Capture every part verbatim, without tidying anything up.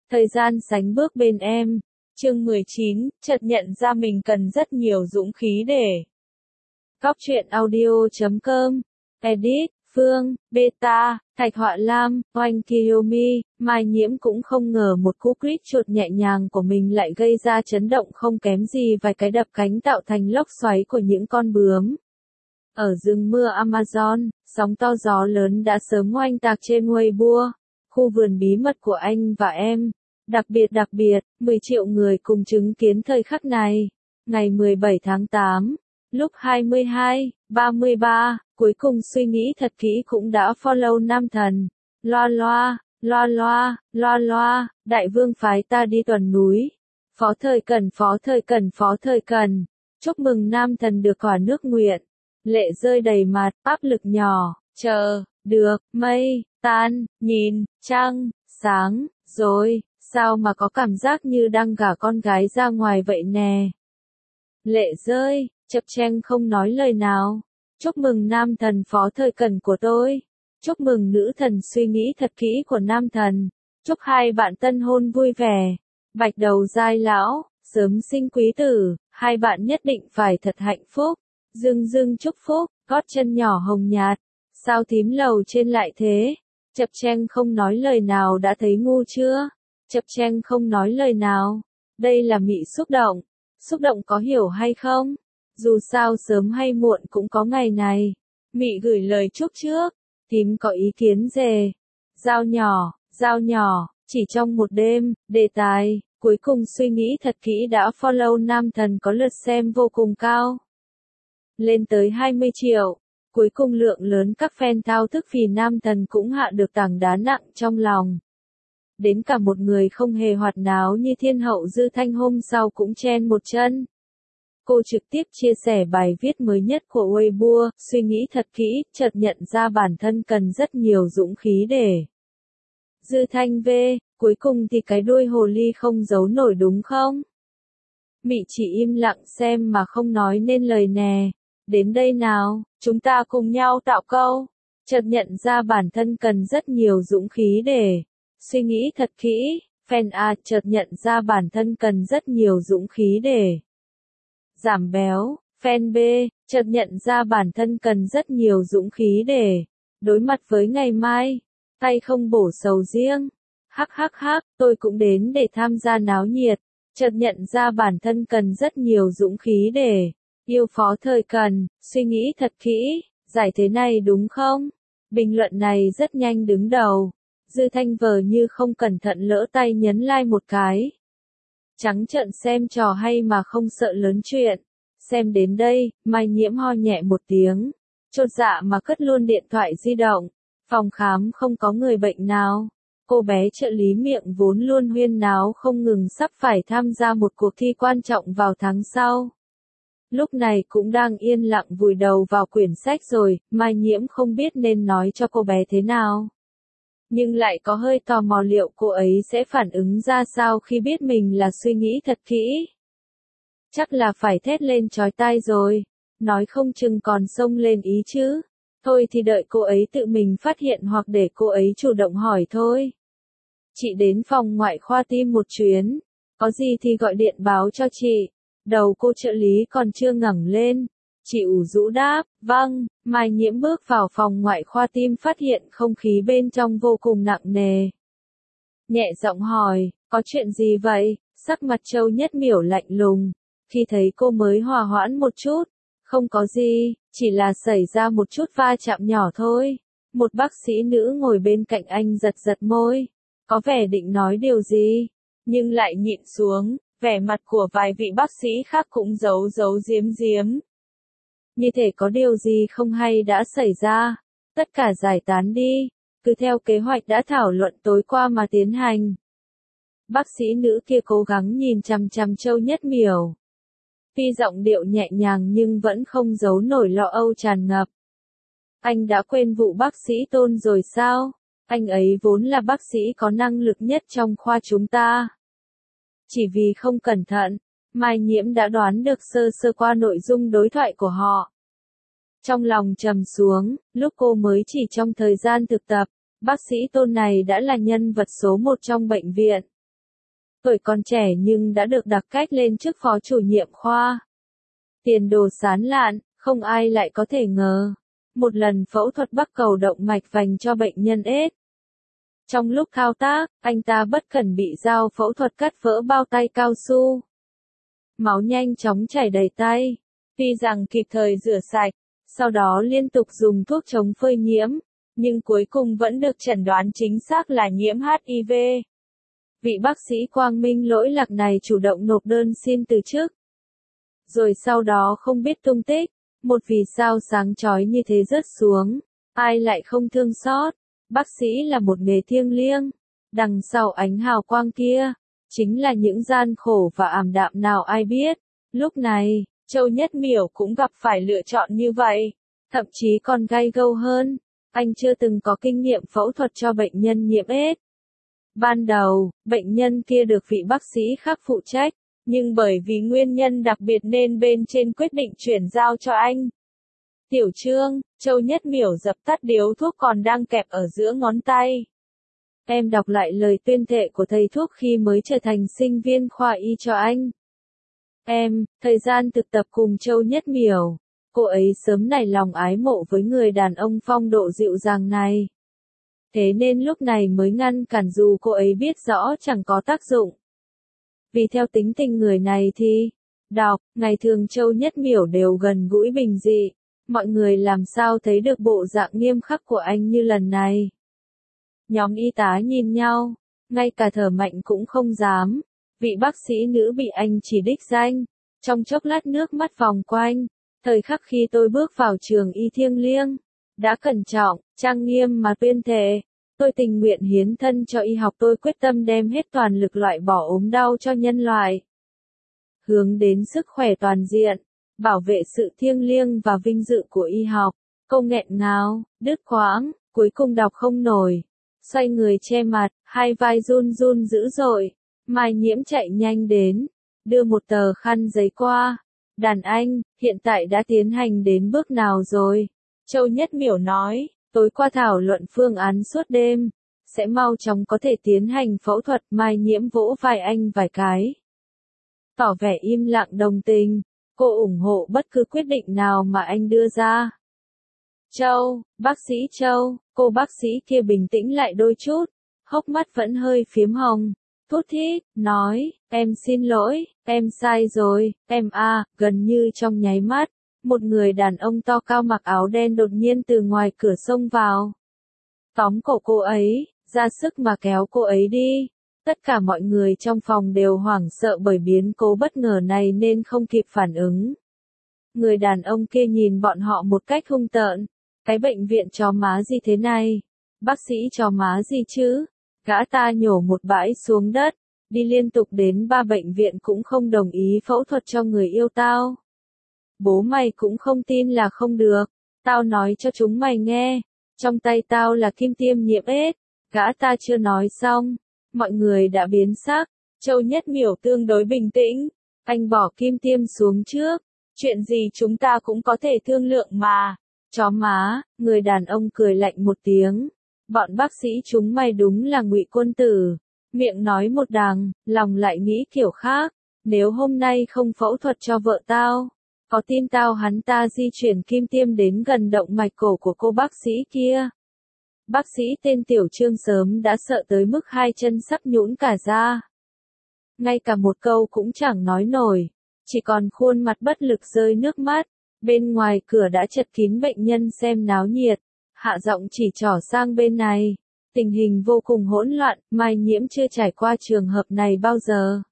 Thời gian sánh bước bên em. Chương mười chín, chợt nhận ra mình cần rất nhiều dũng khí để. Góc truyện audio chấm com. Edit, Phương, Beta, Thạch Họa Lam, Oanh Kiyomi, Mai Nhiễm cũng không ngờ một cú click chuột nhẹ nhàng của mình lại gây ra chấn động không kém gì vài cái đập cánh tạo thành lốc xoáy của những con bướm. Ở rừng mưa Amazon, sóng to gió lớn đã sớm oanh tạc trên Weibo, khu vườn bí mật của anh và em. Đặc biệt đặc biệt, mười triệu người cùng chứng kiến thời khắc này. Ngày mười bảy tháng tám, lúc hai mươi hai, ba mươi ba, cuối cùng suy nghĩ thật kỹ cũng đã follow nam thần. Loa loa, loa loa, loa loa, đại vương phái ta đi tuần núi. Phó thời cần, phó thời cần, phó thời cần. Chúc mừng nam thần được quả nước nguyện. Lệ rơi đầy mặt, áp lực nhỏ, chờ, được, mây, tan, nhìn, trăng, sáng, rồi. Sao mà có cảm giác như đang gả con gái ra ngoài vậy nè. Lệ rơi, chập chênh không nói lời nào. Chúc mừng nam thần phó thời cần của tôi. Chúc mừng nữ thần suy nghĩ thật kỹ của nam thần. Chúc hai bạn tân hôn vui vẻ. Bạch đầu giai lão, sớm sinh quý tử, hai bạn nhất định phải thật hạnh phúc. Dương dương chúc phúc, gót chân nhỏ hồng nhạt. Sao thím lầu trên lại thế? Chập chênh không nói lời nào đã thấy ngu chưa? Chập chênh không nói lời nào. Đây là mị xúc động. Xúc động có hiểu hay không? Dù sao sớm hay muộn cũng có ngày này. Mị gửi lời chúc trước. Thím có ý kiến gì? Dao nhỏ, dao nhỏ, chỉ trong một đêm, đề tài, cuối cùng suy nghĩ thật kỹ đã follow nam thần có lượt xem vô cùng cao. Lên tới hai mươi triệu. Cuối cùng lượng lớn các fan thao thức vì nam thần cũng hạ được tảng đá nặng trong lòng. Đến cả một người không hề hoạt náo như thiên hậu Dư Thanh hôm sau cũng chen một chân. Cô trực tiếp chia sẻ bài viết mới nhất của Weibo, suy nghĩ thật kỹ, chợt nhận ra bản thân cần rất nhiều dũng khí để. Dư Thanh V, cuối cùng thì cái đuôi hồ ly không giấu nổi đúng không? Mị chỉ im lặng xem mà không nói nên lời nè. Đến đây nào, chúng ta cùng nhau tạo câu. Chợt nhận ra bản thân cần rất nhiều dũng khí để. Suy nghĩ thật kỹ, fan A chợt nhận ra bản thân cần rất nhiều dũng khí để giảm béo, fan B chợt nhận ra bản thân cần rất nhiều dũng khí để đối mặt với ngày mai, tay không bổ sầu riêng. Hắc hắc hắc, tôi cũng đến để tham gia náo nhiệt, chợt nhận ra bản thân cần rất nhiều dũng khí để yêu phó thời cần, suy nghĩ thật kỹ, giải thế này đúng không? Bình luận này rất nhanh đứng đầu. Dư Thanh vờ như không cẩn thận lỡ tay nhấn like một cái. Trắng trợn xem trò hay mà không sợ lớn chuyện. Xem đến đây, Mai Nhiễm ho nhẹ một tiếng. Chột dạ mà cất luôn điện thoại di động. Phòng khám không có người bệnh nào. Cô bé trợ lý miệng vốn luôn huyên náo không ngừng sắp phải tham gia một cuộc thi quan trọng vào tháng sau. Lúc này cũng đang yên lặng vùi đầu vào quyển sách rồi, Mai Nhiễm không biết nên nói cho cô bé thế nào. Nhưng lại có hơi tò mò liệu cô ấy sẽ phản ứng ra sao khi biết mình là suy nghĩ thật kỹ. Chắc là phải thét lên chói tai rồi, nói không chừng còn xông lên ý chứ. Thôi thì đợi cô ấy tự mình phát hiện hoặc để cô ấy chủ động hỏi thôi. Chị đến phòng ngoại khoa tim một chuyến, có gì thì gọi điện báo cho chị. Đầu cô trợ lý còn chưa ngẩng lên. Chị ủ rũ đáp, vâng. Mai Nhiễm bước vào phòng ngoại khoa tim phát hiện không khí bên trong vô cùng nặng nề. Nhẹ giọng hỏi, có chuyện gì vậy? Sắc mặt Châu Nhất Miểu lạnh lùng. Khi thấy cô mới hòa hoãn một chút. Không có gì, chỉ là xảy ra một chút va chạm nhỏ thôi. Một bác sĩ nữ ngồi bên cạnh anh giật giật môi. Có vẻ định nói điều gì, nhưng lại nhịn xuống. Vẻ mặt của vài vị bác sĩ khác cũng giấu giấu giếm giếm. Như thể có điều gì không hay đã xảy ra. Tất cả giải tán đi. Cứ theo kế hoạch đã thảo luận tối qua mà tiến hành. Bác sĩ nữ kia cố gắng nhìn chằm chằm Châu Nhất Miểu. Tuy giọng điệu nhẹ nhàng nhưng vẫn không giấu nổi lo âu tràn ngập. Anh đã quên vụ bác sĩ Tôn rồi sao? Anh ấy vốn là bác sĩ có năng lực nhất trong khoa chúng ta. Chỉ vì không cẩn thận, Mai Nhiễm đã đoán được sơ sơ qua nội dung đối thoại của họ. Trong lòng trầm xuống, lúc cô mới chỉ trong thời gian thực tập, bác sĩ Tôn này đã là nhân vật số một trong bệnh viện. Tuổi còn trẻ nhưng đã được đặc cách lên chức phó chủ nhiệm khoa. Tiền đồ sáng lạn, không ai lại có thể ngờ. Một lần phẫu thuật bắc cầu động mạch vành cho bệnh nhân ết. Trong lúc thao tác, anh ta bất cẩn bị dao phẫu thuật cắt vỡ bao tay cao su. Máu nhanh chóng chảy đầy tay. Tuy rằng kịp thời rửa sạch, sau đó liên tục dùng thuốc chống phơi nhiễm, nhưng cuối cùng vẫn được chẩn đoán chính xác là nhiễm hát i vê. Vị bác sĩ quang minh lỗi lạc này chủ động nộp đơn xin từ chức. Rồi sau đó không biết tung tích, một vì sao sáng chói như thế rớt xuống, ai lại không thương xót. Bác sĩ là một nghề thiêng liêng, đằng sau ánh hào quang kia, chính là những gian khổ và ảm đạm nào ai biết. Lúc này, Châu Nhất Miểu cũng gặp phải lựa chọn như vậy, thậm chí còn gay gâu hơn. Anh chưa từng có kinh nghiệm phẫu thuật cho bệnh nhân nhiễm ết. Ban đầu, bệnh nhân kia được vị bác sĩ khác phụ trách, nhưng bởi vì nguyên nhân đặc biệt nên bên trên quyết định chuyển giao cho anh. Tiểu Trương, Châu Nhất Miểu dập tắt điếu thuốc còn đang kẹp ở giữa ngón tay. Em đọc lại lời tuyên thệ của thầy thuốc khi mới trở thành sinh viên khoa y cho anh. Em, thời gian thực tập cùng Châu Nhất Miểu, cô ấy sớm nảy lòng ái mộ với người đàn ông phong độ dịu dàng này. Thế nên lúc này mới ngăn cản dù cô ấy biết rõ chẳng có tác dụng. Vì theo tính tình người này thì, đọc, ngày thường Châu Nhất Miểu đều gần gũi bình dị, mọi người làm sao thấy được bộ dạng nghiêm khắc của anh như lần này. Nhóm y tá nhìn nhau, ngay cả thở mạnh cũng không dám, vị bác sĩ nữ bị anh chỉ đích danh, trong chốc lát nước mắt vòng quanh, thời khắc khi tôi bước vào trường y thiêng liêng, đã cẩn trọng, trang nghiêm mà tuyên thệ, tôi tình nguyện hiến thân cho y học, tôi quyết tâm đem hết toàn lực loại bỏ ốm đau cho nhân loại. Hướng đến sức khỏe toàn diện, bảo vệ sự thiêng liêng và vinh dự của y học, câu nghẹn ngào, đứt quãng, cuối cùng đọc không nổi. Xoay người che mặt, hai vai run run dữ dội, Mai Nhiễm chạy nhanh đến, đưa một tờ khăn giấy qua. Đàn anh, hiện tại đã tiến hành đến bước nào rồi? Châu Nhất Miểu nói, tối qua thảo luận phương án suốt đêm, sẽ mau chóng có thể tiến hành phẫu thuật. Mai Nhiễm vỗ vai anh vài cái, tỏ vẻ im lặng đồng tình, cô ủng hộ bất cứ quyết định nào mà anh đưa ra. Châu, bác sĩ Châu, cô bác sĩ kia bình tĩnh lại đôi chút, hốc mắt vẫn hơi phiếm hồng, thút thít, nói, em xin lỗi, em sai rồi, em a, gần như trong nháy mắt, một người đàn ông to cao mặc áo đen đột nhiên từ ngoài cửa xông vào. Tóm cổ cô ấy, ra sức mà kéo cô ấy đi. Tất cả mọi người trong phòng đều hoảng sợ bởi biến cố bất ngờ này nên không kịp phản ứng. Người đàn ông kia nhìn bọn họ một cách hung tợn. Cái bệnh viện chó má gì thế này? Bác sĩ chó má gì chứ? Gã ta nhổ một bãi xuống đất, đi liên tục đến ba bệnh viện cũng không đồng ý phẫu thuật cho người yêu tao. Bố mày cũng không tin là không được. Tao nói cho chúng mày nghe, trong tay tao là kim tiêm nhiễm ết. Gã ta chưa nói xong, mọi người đã biến sắc. Châu Nhất Miểu tương đối bình tĩnh, anh bỏ kim tiêm xuống trước. Chuyện gì chúng ta cũng có thể thương lượng mà. Chó má, người đàn ông cười lạnh một tiếng. Bọn bác sĩ chúng mày đúng là ngụy quân tử. Miệng nói một đằng, lòng lại nghĩ kiểu khác. Nếu hôm nay không phẫu thuật cho vợ tao, có tin tao hắn ta di chuyển kim tiêm đến gần động mạch cổ của cô bác sĩ kia. Bác sĩ tên Tiểu Trương sớm đã sợ tới mức hai chân sắp nhũn cả ra. Ngay cả một câu cũng chẳng nói nổi, chỉ còn khuôn mặt bất lực rơi nước mắt. Bên ngoài cửa đã chật kín bệnh nhân xem náo nhiệt, hạ giọng chỉ trỏ sang bên này. Tình hình vô cùng hỗn loạn, Mai Nhiễm chưa trải qua trường hợp này bao giờ.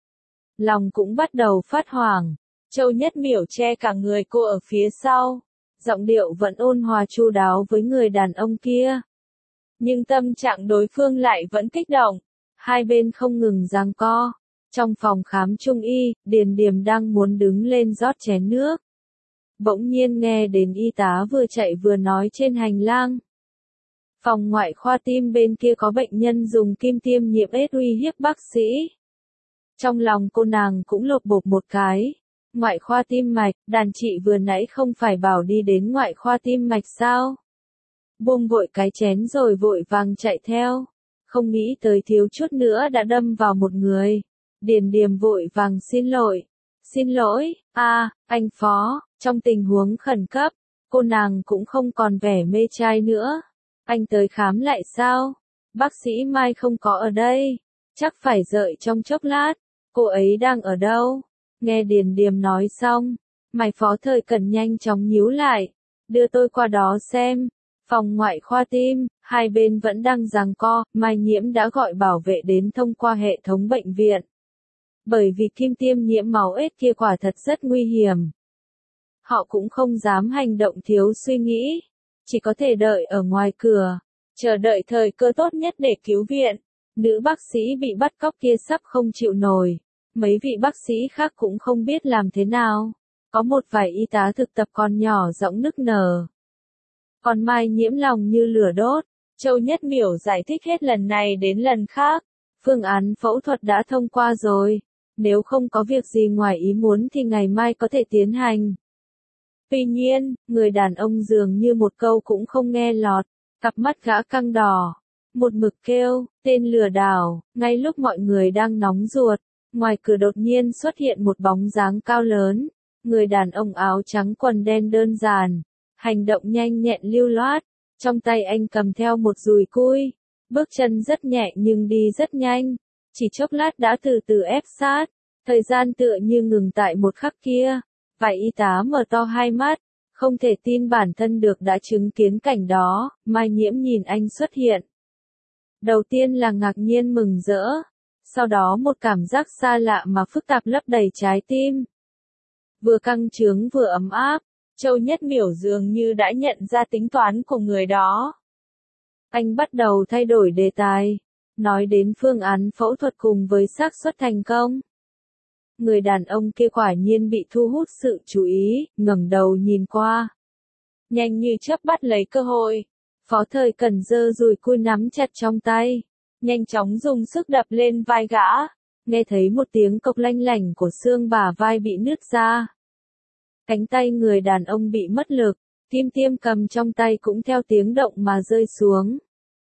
Lòng cũng bắt đầu phát hoảng. Châu Nhất Miểu che cả người cô ở phía sau, giọng điệu vẫn ôn hòa chu đáo với người đàn ông kia. Nhưng tâm trạng đối phương lại vẫn kích động, hai bên không ngừng giằng co. Trong phòng khám trung y, Điền Điềm đang muốn đứng lên rót chén nước. Bỗng nhiên nghe đến y tá vừa chạy vừa nói trên hành lang. Phòng ngoại khoa tim bên kia có bệnh nhân dùng kim tiêm nhiễm ết uy hiếp bác sĩ. Trong lòng cô nàng cũng lột bột một cái. Ngoại khoa tim mạch, đàn chị vừa nãy không phải bảo đi đến ngoại khoa tim mạch sao? Buông vội cái chén rồi vội vàng chạy theo. không nghĩ tới thiếu chút nữa đã đâm vào một người. Điền Điềm vội vàng xin lỗi. Xin lỗi, a à, anh Phó, trong tình huống khẩn cấp, cô nàng cũng không còn vẻ mê trai nữa. Anh tới khám lại sao? Bác sĩ Mai không có ở đây. Chắc phải đợi trong chốc lát. Cô ấy đang ở đâu? Nghe Điền Điềm nói xong, mày Phó Thời Cẩn nhanh chóng nhíu lại. Đưa tôi qua đó xem. Phòng ngoại khoa tim, hai bên vẫn đang giằng co, Mai Nhiễm đã gọi bảo vệ đến thông qua hệ thống bệnh viện. Bởi vì kim tiêm nhiễm máu ết kia quả thật rất nguy hiểm. Họ cũng không dám hành động thiếu suy nghĩ, chỉ có thể đợi ở ngoài cửa, chờ đợi thời cơ tốt nhất để cứu viện. Nữ bác sĩ bị bắt cóc kia sắp không chịu nổi, mấy vị bác sĩ khác cũng không biết làm thế nào. Có một vài y tá thực tập còn nhỏ giọng nức nở. Còn Mai Nhiễm lòng như lửa đốt, Châu Nhất Miểu giải thích hết lần này đến lần khác. Phương án phẫu thuật đã thông qua rồi, nếu không có việc gì ngoài ý muốn thì ngày mai có thể tiến hành. Tuy nhiên, người đàn ông dường như một câu cũng không nghe lọt, cặp mắt gã căng đỏ, một mực kêu, tên lừa đảo. Ngay lúc mọi người đang nóng ruột, ngoài cửa đột nhiên xuất hiện một bóng dáng cao lớn, người đàn ông áo trắng quần đen đơn giản, hành động nhanh nhẹn lưu loát, trong tay anh cầm theo một dùi cui, bước chân rất nhẹ nhưng đi rất nhanh, chỉ chốc lát đã từ từ ép sát, thời gian tựa như ngừng tại một khắc kia. Vài y tá mở to hai mắt, không thể tin bản thân được đã chứng kiến cảnh đó. Mai Nhiễm nhìn anh xuất hiện. Đầu tiên là ngạc nhiên mừng rỡ, sau đó một cảm giác xa lạ mà phức tạp lấp đầy trái tim. Vừa căng trướng vừa ấm áp, Châu Nhất Miểu dường như đã nhận ra tính toán của người đó. Anh bắt đầu thay đổi đề tài, nói đến phương án phẫu thuật cùng với xác suất thành công. Người đàn ông kia quả nhiên bị thu hút sự chú ý, ngẩng đầu nhìn qua. Nhanh như chớp bắt lấy cơ hội. Phó Thời Cẩn giơ dùi cui nắm chặt trong tay, nhanh chóng dùng sức đập lên vai gã. Nghe thấy một tiếng cộc lanh lảnh của xương bả vai bị nứt ra. Cánh tay người đàn ông bị mất lực, kim tiêm cầm trong tay cũng theo tiếng động mà rơi xuống.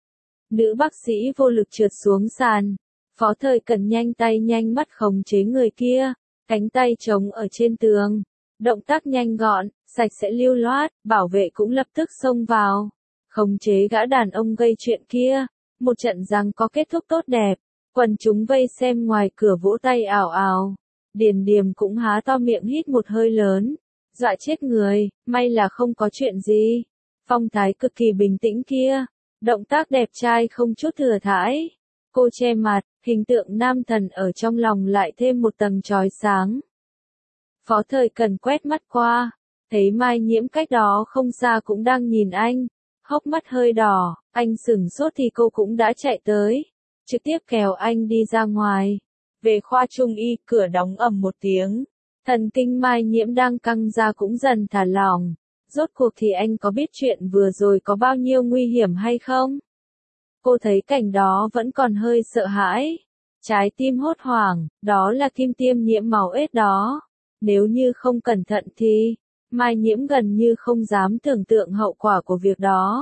Nữ bác sĩ vô lực trượt xuống sàn. Phó Thời Cẩn nhanh tay nhanh mắt khống chế người kia, cánh tay chống ở trên tường, động tác nhanh gọn, sạch sẽ lưu loát, bảo vệ cũng lập tức xông vào, khống chế gã đàn ông gây chuyện kia. Một trận giằng có kết thúc tốt đẹp, quần chúng vây xem ngoài cửa vỗ tay ào ào. Điền Điềm cũng há to miệng hít một hơi lớn, dọa chết người, may là không có chuyện gì. Phong thái cực kỳ bình tĩnh kia, động tác đẹp trai không chút thừa thãi. Cô che mặt, hình tượng nam thần ở trong lòng lại thêm một tầng chói sáng. Phó Thời Cẩn quét mắt qua, thấy Mai Nhiễm cách đó không xa cũng đang nhìn anh, hốc mắt hơi đỏ, anh sửng sốt thì cô cũng đã chạy tới, trực tiếp kéo anh đi ra ngoài. Về khoa trung y, cửa đóng ầm một tiếng, thần kinh Mai Nhiễm đang căng ra cũng dần thả lỏng. Rốt cuộc thì anh có biết chuyện vừa rồi có bao nhiêu nguy hiểm hay không? Cô thấy cảnh đó vẫn còn hơi sợ hãi. Trái tim hốt hoảng, đó là kim tiêm nhiễm máu ết đó. Nếu như không cẩn thận thì, Mai Nhiễm gần như không dám tưởng tượng hậu quả của việc đó.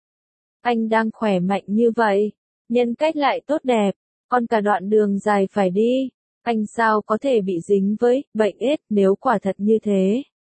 Anh đang khỏe mạnh như vậy, nhân cách lại tốt đẹp, còn cả đoạn đường dài phải đi, anh sao có thể bị dính với bệnh ết nếu quả thật như thế.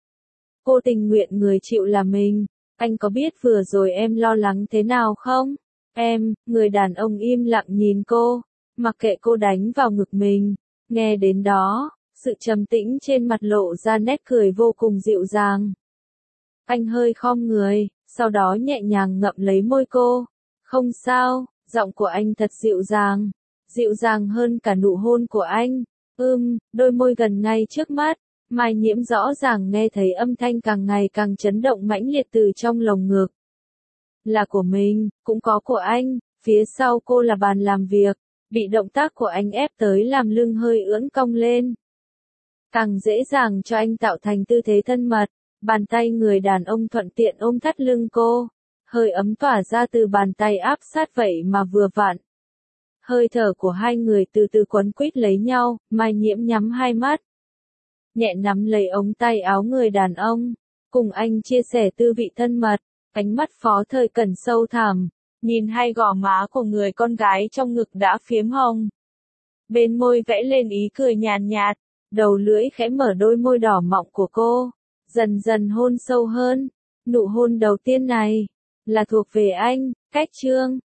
Cô tình nguyện người chịu là mình, anh có biết vừa rồi em lo lắng thế nào không? Em, người đàn ông im lặng nhìn cô, mặc kệ cô đánh vào ngực mình. Nghe đến đó, sự trầm tĩnh trên mặt lộ ra nét cười vô cùng dịu dàng. Anh hơi khom người, sau đó nhẹ nhàng ngậm lấy môi cô. Không sao, giọng của anh thật dịu dàng, dịu dàng hơn cả nụ hôn của anh. Ưm, đôi môi gần ngay trước mắt, Mai Nhiễm rõ ràng nghe thấy âm thanh càng ngày càng chấn động mãnh liệt từ trong lồng ngực. Là của mình, cũng có của anh, phía sau cô là bàn làm việc, bị động tác của anh ép tới làm lưng hơi ưỡn cong lên. Càng dễ dàng cho anh tạo thành tư thế thân mật, bàn tay người đàn ông thuận tiện ôm thắt lưng cô, hơi ấm tỏa ra từ bàn tay áp sát vậy mà vừa vặn. Hơi thở của hai người từ từ quấn quýt lấy nhau, Mai Nhiễm nhắm hai mắt, nhẹ nắm lấy ống tay áo người đàn ông, cùng anh chia sẻ tư vị thân mật. Ánh mắt Phó Thời Cẩn sâu thẳm, nhìn hai gò má của người con gái trong ngực đã phiếm hồng. Bên môi vẽ lên ý cười nhàn nhạt, đầu lưỡi khẽ mở đôi môi đỏ mọng của cô, dần dần hôn sâu hơn. Nụ hôn đầu tiên này, là thuộc về anh, cách Trương.